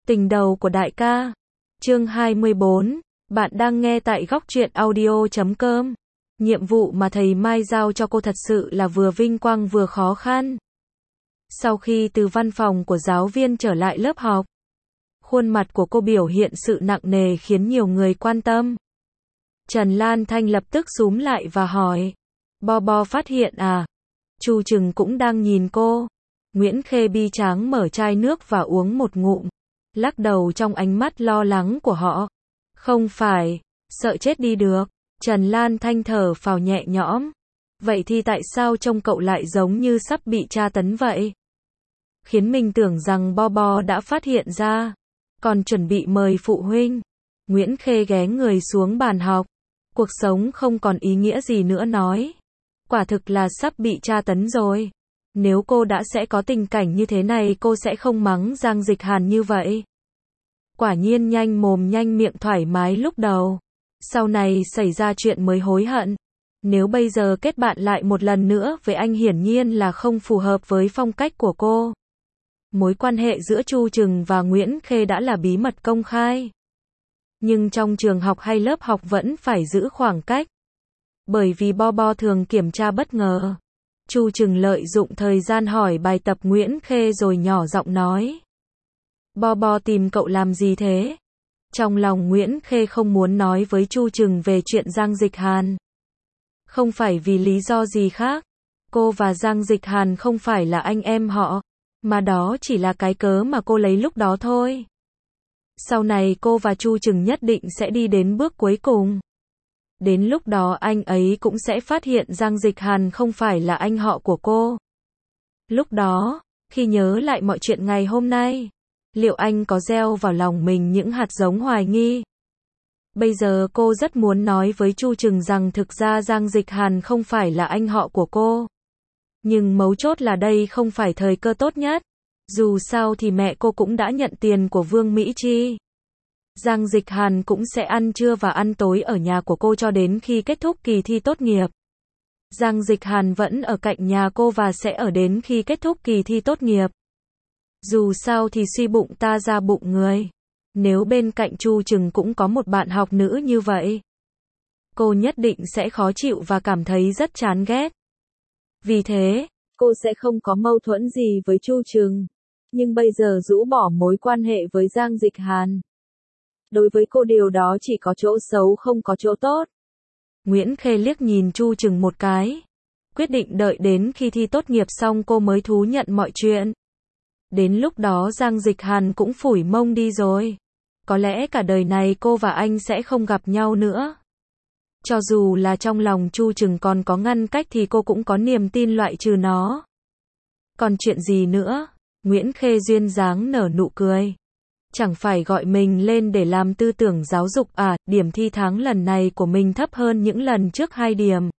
Tình đầu của đại ca. Chương 24. Bạn đang nghe tại góc truyện audio.com. Nhiệm vụ mà thầy Mai giao cho cô thật sự là vừa vinh quang vừa khó khăn. Sau khi từ văn phòng của giáo viên trở lại lớp học, khuôn mặt của cô biểu hiện sự nặng nề khiến nhiều người quan tâm. Trần Lan Thanh lập tức xúm lại và hỏi. Bo phát hiện à? Chu Trừng cũng đang nhìn cô. Nguyễn Khê bi tráng mở chai nước và uống một ngụm, lắc đầu trong ánh mắt lo lắng của họ. Không phải, sợ chết đi được. Trần Lan Thanh thở phào nhẹ nhõm. Vậy thì tại sao trông cậu lại giống như sắp bị tra tấn vậy? Khiến mình tưởng rằng Bo đã phát hiện ra, còn chuẩn bị mời phụ huynh. Nguyễn Khê ghé người xuống bàn học. Cuộc sống không còn ý nghĩa gì nữa nói. Quả thực là sắp bị tra tấn rồi. Nếu cô đã sẽ có tình cảnh như thế này cô sẽ không mắng Giang Dịch Hàn như vậy. Quả nhiên nhanh mồm nhanh miệng thoải mái lúc đầu. Sau này xảy ra chuyện mới hối hận. Nếu bây giờ kết bạn lại một lần nữa với anh hiển nhiên là không phù hợp với phong cách của cô. Mối quan hệ giữa Chu Trừng và Nguyễn Khê đã là bí mật công khai. Nhưng trong trường học hay lớp học vẫn phải giữ khoảng cách. Bởi vì Bo thường kiểm tra bất ngờ. Chu Trừng lợi dụng thời gian hỏi bài tập Nguyễn Khê rồi nhỏ giọng nói. Bo tìm cậu làm gì thế? Trong lòng Nguyễn Khê không muốn nói với Chu Trừng về chuyện Giang Dịch Hàn. Không phải vì lý do gì khác. Cô và Giang Dịch Hàn không phải là anh em họ, mà đó chỉ là cái cớ mà cô lấy lúc đó thôi. Sau này cô và Chu Trừng nhất định sẽ đi đến bước cuối cùng. Đến lúc đó anh ấy cũng sẽ phát hiện Giang Dịch Hàn không phải là anh họ của cô. Lúc đó, khi nhớ lại mọi chuyện ngày hôm nay, liệu anh có gieo vào lòng mình những hạt giống hoài nghi? Bây giờ cô rất muốn nói với Chu Trừng rằng thực ra Giang Dịch Hàn không phải là anh họ của cô. Nhưng mấu chốt là đây không phải thời cơ tốt nhất. Dù sao thì mẹ cô cũng đã nhận tiền của Vương Mỹ Chi. Giang Dịch Hàn cũng sẽ ăn trưa và ăn tối ở nhà của cô cho đến khi kết thúc kỳ thi tốt nghiệp. Giang Dịch Hàn vẫn ở cạnh nhà cô và sẽ ở đến khi kết thúc kỳ thi tốt nghiệp. Dù sao thì suy bụng ta ra bụng người. Nếu bên cạnh Chu Trừng cũng có một bạn học nữ như vậy, cô nhất định sẽ khó chịu và cảm thấy rất chán ghét. Vì thế, cô sẽ không có mâu thuẫn gì với Chu Trừng. Nhưng bây giờ rũ bỏ mối quan hệ với Giang Dịch Hàn. Đối với cô điều đó chỉ có chỗ xấu không có chỗ tốt. Nguyễn Khê liếc nhìn Chu Trừng một cái. Quyết định đợi đến khi thi tốt nghiệp xong cô mới thú nhận mọi chuyện. Đến lúc đó Giang Dịch Hàn cũng phủi mông đi rồi. Có lẽ cả đời này cô và anh sẽ không gặp nhau nữa. Cho dù là trong lòng Chu Trừng còn có ngăn cách thì cô cũng có niềm tin loại trừ nó. Còn chuyện gì nữa? Nguyễn Khê duyên dáng nở nụ cười. Chẳng phải gọi mình lên để làm tư tưởng giáo dục à, điểm thi tháng lần này của mình thấp hơn những lần trước 2 điểm.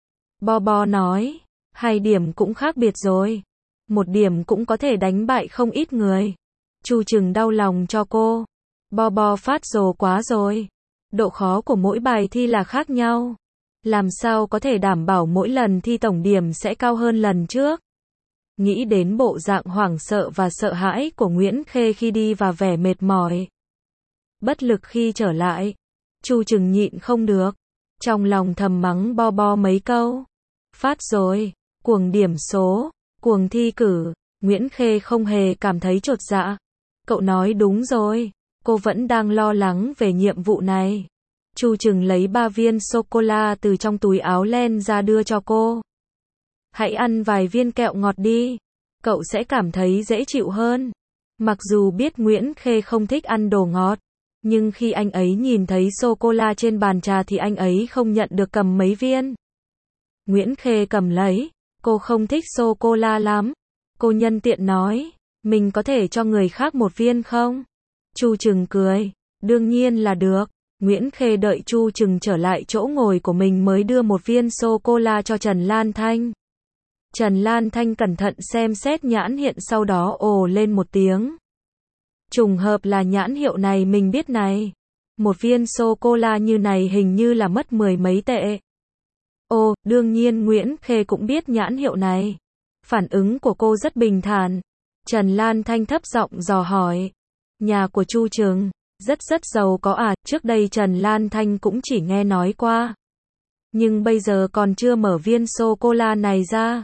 Bo nói, 2 điểm cũng khác biệt rồi. 1 điểm cũng có thể đánh bại không ít người. Chu Trừng đau lòng cho cô. Bo phát rồ quá rồi. Độ khó của mỗi bài thi là khác nhau. Làm sao có thể đảm bảo mỗi lần thi tổng điểm sẽ cao hơn lần trước? Nghĩ đến bộ dạng hoảng sợ và sợ hãi của Nguyễn Khê khi đi và vẻ mệt mỏi, bất lực khi trở lại, Chu Trừng nhịn không được. Trong lòng thầm mắng Bo mấy câu. Phát rồi, cuồng điểm số, cuồng thi cử. Nguyễn Khê không hề cảm thấy chột dạ. Cậu nói đúng rồi, cô vẫn đang lo lắng về nhiệm vụ này. Chu Trừng lấy 3 viên sô-cô-la từ trong túi áo len ra đưa cho cô. Hãy ăn vài viên kẹo ngọt đi, cậu sẽ cảm thấy dễ chịu hơn. Mặc dù biết Nguyễn Khê không thích ăn đồ ngọt, nhưng khi anh ấy nhìn thấy sô-cô-la trên bàn trà thì anh ấy không nhận được cầm mấy viên. Nguyễn Khê cầm lấy, cô không thích sô-cô-la lắm. Cô nhân tiện nói, mình có thể cho người khác 1 viên không? Chu Trừng cười, đương nhiên là được. Nguyễn Khê đợi Chu Trừng trở lại chỗ ngồi của mình mới đưa 1 viên sô-cô-la cho Trần Lan Thanh. Trần Lan Thanh cẩn thận xem xét nhãn hiệu sau đó ồ lên một tiếng. Trùng hợp là nhãn hiệu này mình biết này. 1 viên sô-cô-la như này hình như là mất 10 mấy tệ. Ồ, đương nhiên Nguyễn Khê cũng biết nhãn hiệu này. Phản ứng của cô rất bình thản. Trần Lan Thanh thấp giọng dò hỏi. Nhà của Chu Trừng, rất giàu có à, trước đây Trần Lan Thanh cũng chỉ nghe nói qua. Nhưng bây giờ còn chưa mở viên sô-cô-la này ra.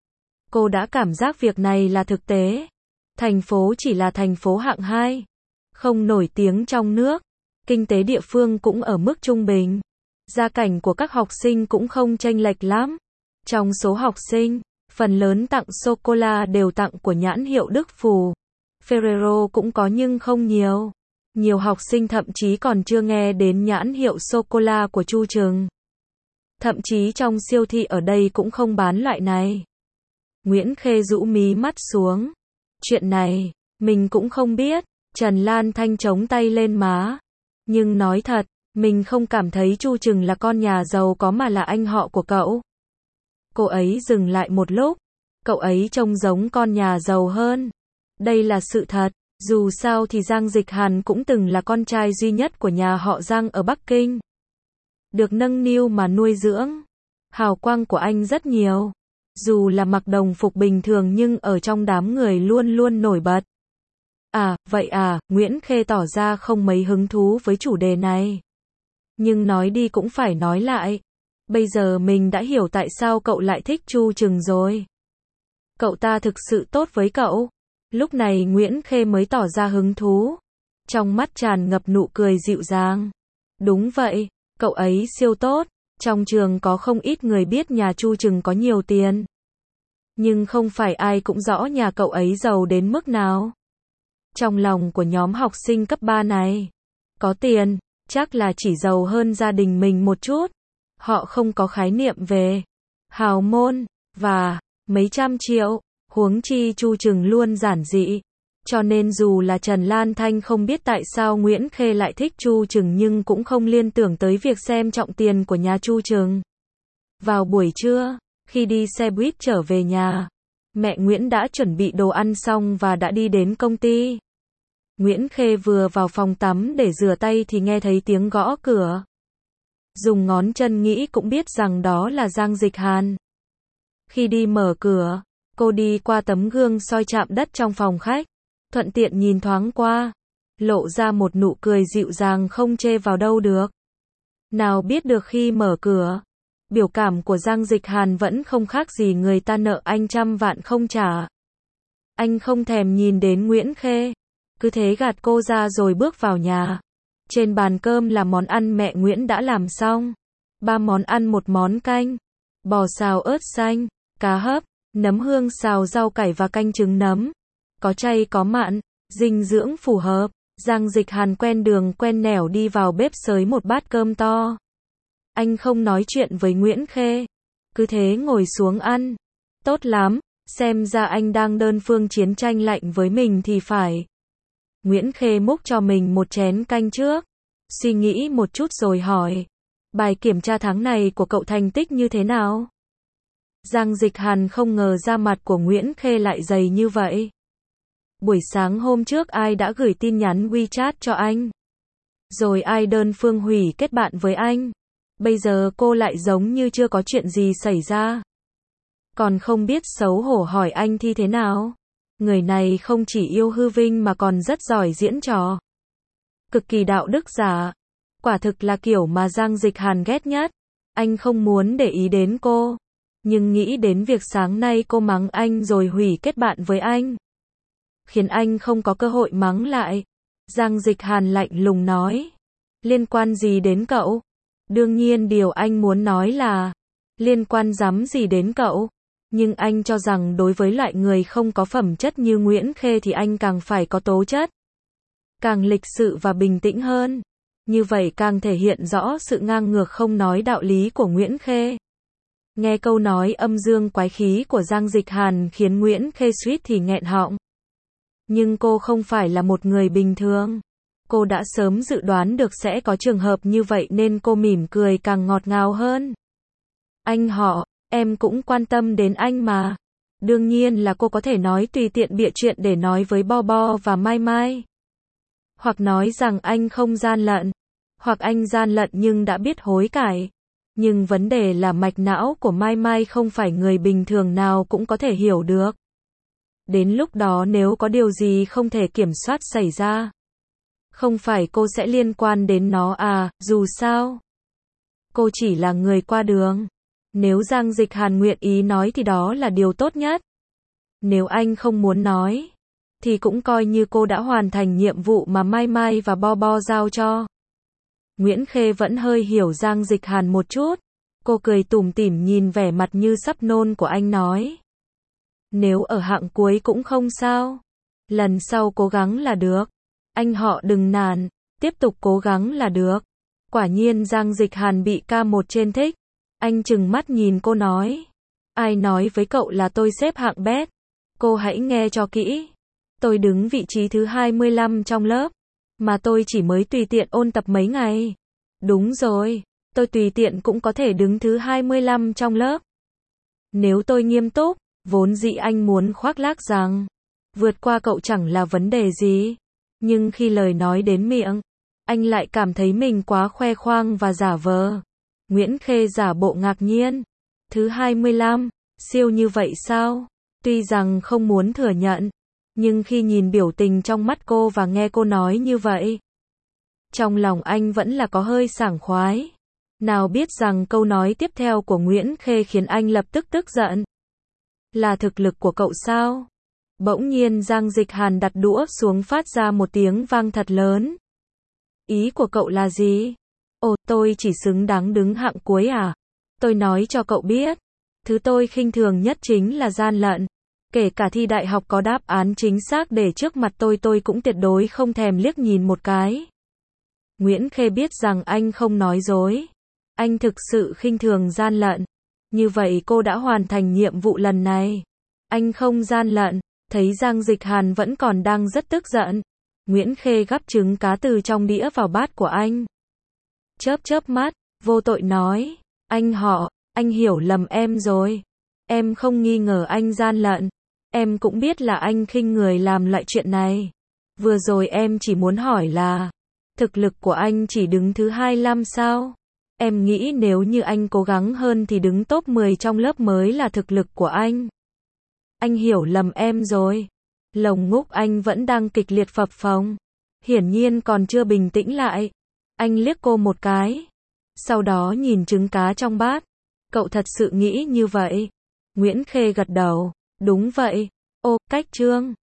Cô đã cảm giác việc này là thực tế. Thành phố chỉ là thành phố hạng 2. Không nổi tiếng trong nước. Kinh tế địa phương cũng ở mức trung bình. Gia cảnh của các học sinh cũng không chênh lệch lắm. Trong số học sinh, phần lớn tặng sô-cô-la đều tặng của nhãn hiệu Đức Phù. Ferrero cũng có nhưng không nhiều. Nhiều học sinh thậm chí còn chưa nghe đến nhãn hiệu sô-cô-la của Chu Trừng. Thậm chí trong siêu thị ở đây cũng không bán loại này. Nguyễn Khê rũ mí mắt xuống. Chuyện này, mình cũng không biết. Trần Lan Thanh chống tay lên má. Nhưng nói thật, mình không cảm thấy Chu Trừng là con nhà giàu có mà là anh họ của cậu. Cô ấy dừng lại một lúc. Cậu ấy trông giống con nhà giàu hơn. Đây là sự thật. Dù sao thì Giang Dịch Hàn cũng từng là con trai duy nhất của nhà họ Giang ở Bắc Kinh. Được nâng niu mà nuôi dưỡng. Hào quang của anh rất nhiều. Dù là mặc đồng phục bình thường nhưng ở trong đám người luôn luôn nổi bật. À, vậy à, Nguyễn Khê tỏ ra không mấy hứng thú với chủ đề này. Nhưng nói đi cũng phải nói lại. Bây giờ mình đã hiểu tại sao cậu lại thích Chu Trừng rồi. Cậu ta thực sự tốt với cậu. Lúc này Nguyễn Khê mới tỏ ra hứng thú. Trong mắt tràn ngập nụ cười dịu dàng. Đúng vậy, cậu ấy siêu tốt. Trong trường có không ít người biết nhà Chu Trừng có nhiều tiền. Nhưng không phải ai cũng rõ nhà cậu ấy giàu đến mức nào. Trong lòng của nhóm học sinh cấp 3 này, có tiền, chắc là chỉ giàu hơn gia đình mình một chút. Họ không có khái niệm về hào môn và mấy trăm triệu, huống chi Chu Trừng luôn giản dị. Cho nên dù là Trần Lan Thanh không biết tại sao Nguyễn Khê lại thích Chu Trừng nhưng cũng không liên tưởng tới việc xem trọng tiền của nhà Chu Trừng. Vào buổi trưa, khi đi xe buýt trở về nhà, mẹ Nguyễn đã chuẩn bị đồ ăn xong và đã đi đến công ty. Nguyễn Khê vừa vào phòng tắm để rửa tay thì nghe thấy tiếng gõ cửa. Dùng ngón chân nghĩ cũng biết rằng đó là Giang Dịch Hàn. Khi đi mở cửa, cô đi qua tấm gương soi chạm đất trong phòng khách, thuận tiện nhìn thoáng qua, lộ ra một nụ cười dịu dàng không chê vào đâu được. Nào biết được khi mở cửa, biểu cảm của Giang Dịch Hàn vẫn không khác gì người ta nợ anh 100 vạn không trả. Anh không thèm nhìn đến Nguyễn Khê, cứ thế gạt cô ra rồi bước vào nhà. Trên bàn cơm là món ăn mẹ Nguyễn đã làm xong. 3 món ăn, 1 món canh, bò xào ớt xanh, cá hấp, nấm hương xào rau cải và canh trứng nấm. Có chay có mặn, dinh dưỡng phù hợp. Giang Dịch Hàn quen đường quen nẻo đi vào bếp xới một bát cơm to. Anh không nói chuyện với Nguyễn Khê, cứ thế ngồi xuống ăn. Tốt lắm, xem ra anh đang đơn phương chiến tranh lạnh với mình thì phải. Nguyễn Khê múc cho mình một chén canh trước, suy nghĩ một chút rồi hỏi, bài kiểm tra tháng này của cậu thành tích như thế nào? Giang Dịch Hàn không ngờ da mặt của Nguyễn Khê lại dày như vậy. Buổi sáng hôm trước ai đã gửi tin nhắn WeChat cho anh? Rồi ai đơn phương hủy kết bạn với anh? Bây giờ cô lại giống như chưa có chuyện gì xảy ra. Còn không biết xấu hổ hỏi anh thi thế nào? Người này không chỉ yêu hư vinh mà còn rất giỏi diễn trò. Cực kỳ đạo đức giả. Quả thực là kiểu mà Giang Dịch Hàn ghét nhất. Anh không muốn để ý đến cô. Nhưng nghĩ đến việc sáng nay cô mắng anh rồi hủy kết bạn với anh, khiến anh không có cơ hội mắng lại. Giang Dịch Hàn lạnh lùng nói. Liên quan gì đến cậu? Đương nhiên điều anh muốn nói là, liên quan rắm gì đến cậu? Nhưng anh cho rằng đối với loại người không có phẩm chất như Nguyễn Khê thì anh càng phải có tố chất. Càng lịch sự và bình tĩnh hơn. Như vậy càng thể hiện rõ sự ngang ngược không nói đạo lý của Nguyễn Khê. Nghe câu nói âm dương quái khí của Giang Dịch Hàn khiến Nguyễn Khê suýt thì nghẹn họng. Nhưng cô không phải là một người bình thường. Cô đã sớm dự đoán được sẽ có trường hợp như vậy nên cô mỉm cười càng ngọt ngào hơn. Anh họ, em cũng quan tâm đến anh mà. Đương nhiên là cô có thể nói tùy tiện bịa chuyện để nói với Bo Bo và Mai Mai. Hoặc nói rằng anh không gian lận. Hoặc anh gian lận nhưng đã biết hối cải. Nhưng vấn đề là mạch não của Mai Mai không phải người bình thường nào cũng có thể hiểu được. Đến lúc đó nếu có điều gì không thể kiểm soát xảy ra, Không phải cô sẽ liên quan đến nó à, dù sao. Cô chỉ là người qua đường. Nếu Giang Dịch Hàn nguyện ý nói thì đó là điều tốt nhất. Nếu anh không muốn nói, thì cũng coi như cô đã hoàn thành nhiệm vụ mà Mai Mai và Bo Bo giao cho. Nguyễn Khê vẫn hơi hiểu Giang Dịch Hàn một chút. Cô cười tủm tỉm nhìn vẻ mặt như sắp nôn của anh nói. Nếu ở hạng cuối cũng không sao. Lần sau cố gắng là được. Anh họ đừng nản, tiếp tục cố gắng là được. Quả nhiên Giang Dịch Hàn bị K1 trên thích. Anh trừng mắt nhìn cô nói. Ai nói với cậu là tôi xếp hạng bét? Cô hãy nghe cho kỹ. Tôi đứng vị trí thứ 25 trong lớp. Mà tôi chỉ mới tùy tiện ôn tập mấy ngày. Đúng rồi, tôi tùy tiện cũng có thể đứng thứ 25 trong lớp. Nếu tôi nghiêm túc, vốn dĩ anh muốn khoác lác rằng vượt qua cậu chẳng là vấn đề gì. Nhưng khi lời nói đến miệng, anh lại cảm thấy mình quá khoe khoang và giả vờ. Nguyễn Khê giả bộ ngạc nhiên. Thứ 25, siêu như vậy sao? Tuy rằng không muốn thừa nhận, nhưng khi nhìn biểu tình trong mắt cô và nghe cô nói như vậy, trong lòng anh vẫn là có hơi sảng khoái. Nào biết rằng câu nói tiếp theo của Nguyễn Khê khiến anh lập tức tức giận. Là thực lực của cậu sao? Bỗng nhiên Giang Dịch Hàn đặt đũa xuống phát ra một tiếng vang thật lớn. Ý của cậu là gì? Ồ, tôi chỉ xứng đáng đứng hạng cuối à? Tôi nói cho cậu biết, thứ tôi khinh thường nhất chính là gian lận. Kể cả thi đại học có đáp án chính xác để trước mặt tôi cũng tuyệt đối không thèm liếc nhìn một cái. Nguyễn Khê biết rằng anh không nói dối. Anh thực sự khinh thường gian lận. Như vậy cô đã hoàn thành nhiệm vụ lần này. Anh không gian lận. Thấy Giang Dịch Hàn vẫn còn đang rất tức giận. Nguyễn Khê gắp trứng cá từ trong đĩa vào bát của anh. Chớp mắt, vô tội nói. Anh hiểu lầm em rồi. Em không nghi ngờ anh gian lận. Em cũng biết là anh khinh người làm loại chuyện này. Vừa rồi em chỉ muốn hỏi là, thực lực của anh chỉ đứng thứ 25 sao? Em nghĩ nếu như anh cố gắng hơn thì đứng top 10 trong lớp mới là thực lực của anh. Anh hiểu lầm em rồi. Lồng ngúc anh vẫn đang kịch liệt phập phồng. Hiển nhiên còn chưa bình tĩnh lại. Anh liếc cô một cái. Sau đó nhìn trứng cá trong bát. Cậu thật sự nghĩ như vậy? Nguyễn Khê gật đầu. Đúng vậy. Ô, cách Trương.